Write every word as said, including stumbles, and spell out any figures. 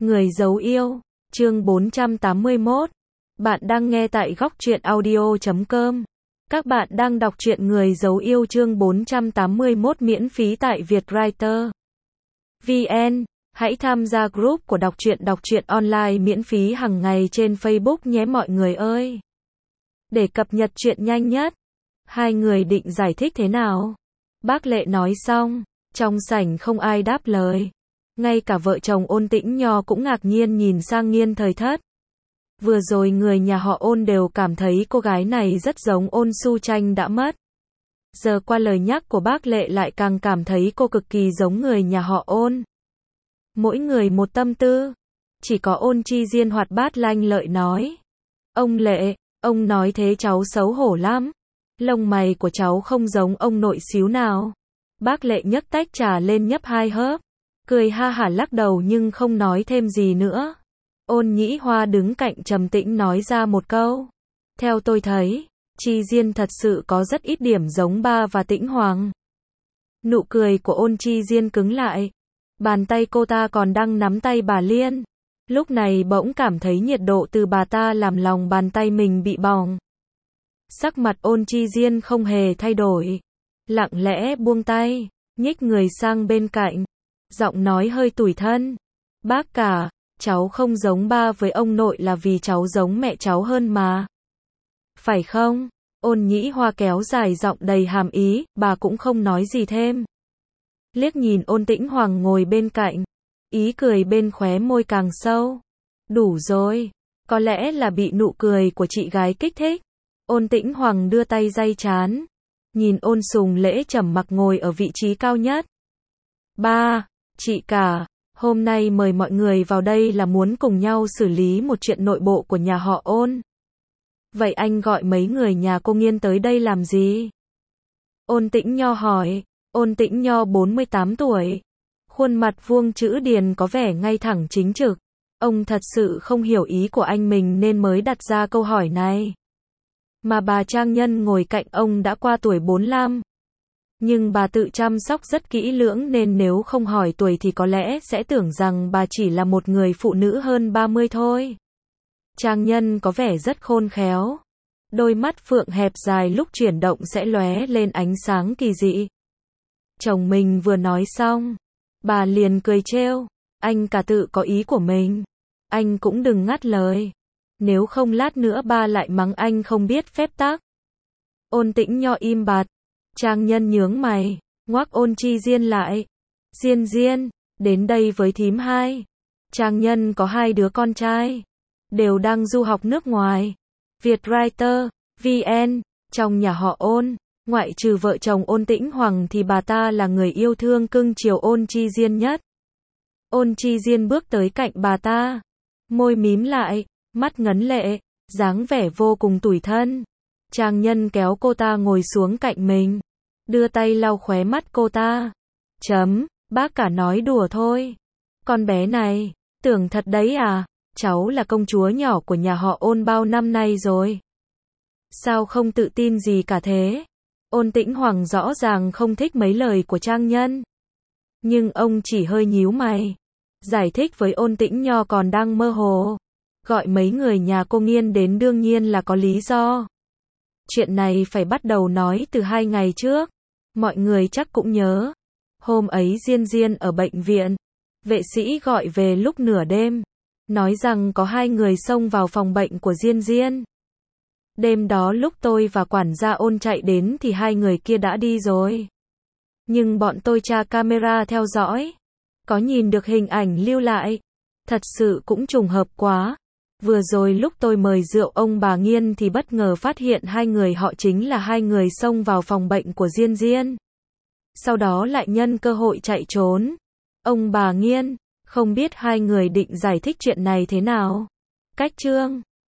Người giấu yêu, chương bốn trăm tám mươi mốt. Bạn đang nghe tại góc truyện audio chấm com. Các bạn đang đọc truyện Người giấu yêu chương bốn trăm tám mươi mốt miễn phí tại Vietwriter vê en. Hãy tham gia group của đọc truyện đọc truyện online miễn phí hàng ngày trên Facebook nhé mọi người ơi. Để cập nhật truyện nhanh nhất, hai người định giải thích thế nào? Bác Lệ nói xong, trong sảnh không ai đáp lời. Ngay cả vợ chồng Ôn Tĩnh Nho cũng ngạc nhiên nhìn sang Nghiên Thời Thất. Vừa rồi người nhà họ Ôn đều cảm thấy cô gái này rất giống Ôn Su Tranh đã mất. Giờ qua lời nhắc của bác Lệ lại càng cảm thấy cô cực kỳ giống người nhà họ Ôn. Mỗi người một tâm tư. Chỉ có Ôn Chi Diên hoạt bát lanh lợi nói. Ông Lệ, ông nói thế cháu xấu hổ lắm. Lông mày của cháu không giống ông nội xíu nào. Bác Lệ nhấc tách trà lên nhấp hai hớp. Cười ha hả lắc đầu nhưng không nói thêm gì nữa. Ôn Nhĩ Hoa đứng cạnh trầm tĩnh nói ra một câu. Theo tôi thấy, Chi Diên thật sự có rất ít điểm giống ba và Tĩnh Hoàng. Nụ cười của Ôn Chi Diên cứng lại. Bàn tay cô ta còn đang nắm tay bà Liên. Lúc này bỗng cảm thấy nhiệt độ từ bà ta làm lòng bàn tay mình bị bỏng. Sắc mặt Ôn Chi Diên không hề thay đổi. Lặng lẽ buông tay, nhích người sang bên cạnh. Giọng nói hơi tủi thân. Bác cả, cháu không giống ba với ông nội là vì cháu giống mẹ cháu hơn mà. Phải không? Ôn Nhĩ Hoa kéo dài giọng đầy hàm ý, bà cũng không nói gì thêm. Liếc nhìn Ôn Tĩnh Hoàng ngồi bên cạnh. Ý cười bên khóe môi càng sâu. Đủ rồi. Có lẽ là bị nụ cười của chị gái kích thích. Ôn Tĩnh Hoàng đưa tay day trán. Nhìn Ôn Sùng Lễ trầm mặc ngồi ở vị trí cao nhất. Ba, chị cả, hôm nay mời mọi người vào đây là muốn cùng nhau xử lý một chuyện nội bộ của nhà họ Ôn. Vậy anh gọi mấy người nhà cô Nghiên tới đây làm gì? Ôn Tĩnh Nho hỏi. Ôn Tĩnh Nho bốn mươi tám tuổi. Khuôn mặt vuông chữ điền có vẻ ngay thẳng chính trực. Ông thật sự không hiểu ý của anh mình nên mới đặt ra câu hỏi này. Mà bà Trang Nhân ngồi cạnh ông đã qua tuổi bốn mươi lăm. Nhưng bà tự chăm sóc rất kỹ lưỡng nên nếu không hỏi tuổi thì có lẽ sẽ tưởng rằng bà chỉ là một người phụ nữ hơn ba mươi thôi. Trang Nhân có vẻ rất khôn khéo. Đôi mắt phượng hẹp dài lúc chuyển động sẽ lóe lên ánh sáng kỳ dị. Chồng mình vừa nói xong, bà liền cười trêu. Anh cả tự có ý của mình. Anh cũng đừng ngắt lời. Nếu không lát nữa ba lại mắng anh không biết phép tắc. Ôn Tĩnh Nho im bặt. Trang Nhân nhướng mày, ngoắc Ôn Chi Diên lại. Diên Diên, đến đây với thím hai. Trang Nhân có hai đứa con trai. Đều đang du học nước ngoài. Vietwriter vê en, trong nhà họ Ôn, ngoại trừ vợ chồng Ôn Tĩnh Hoàng thì bà ta là người yêu thương cưng chiều Ôn Chi Diên nhất. Ôn Chi Diên bước tới cạnh bà ta. Môi mím lại, mắt ngấn lệ, dáng vẻ vô cùng tủi thân. Trang Nhân kéo cô ta ngồi xuống cạnh mình. Đưa tay lau khóe mắt cô ta. Chấm, bác cả nói đùa thôi. Con bé này, tưởng thật đấy à? Cháu là công chúa nhỏ của nhà họ Ôn bao năm nay rồi. Sao không tự tin gì cả thế? Ôn Tĩnh Hoàng rõ ràng không thích mấy lời của Trang Nhân. Nhưng ông chỉ hơi nhíu mày. Giải thích với Ôn Tĩnh Nho còn đang mơ hồ. Gọi mấy người nhà cô Nghiên đến đương nhiên là có lý do. Chuyện này phải bắt đầu nói từ hai ngày trước. Mọi người chắc cũng nhớ. Hôm ấy Diên Diên ở bệnh viện. Vệ sĩ gọi về lúc nửa đêm. Nói rằng có hai người xông vào phòng bệnh của Diên Diên. Đêm đó lúc tôi và quản gia Ôn chạy đến thì hai người kia đã đi rồi. Nhưng bọn tôi tra camera theo dõi. Có nhìn được hình ảnh lưu lại. Thật sự cũng trùng hợp quá. Vừa rồi lúc tôi mời rượu ông bà Nghiên thì bất ngờ phát hiện hai người họ chính là hai người xông vào phòng bệnh của Diên Diên. Sau đó lại nhân cơ hội chạy trốn. Ông bà Nghiên, không biết hai người định giải thích chuyện này thế nào? Cách chương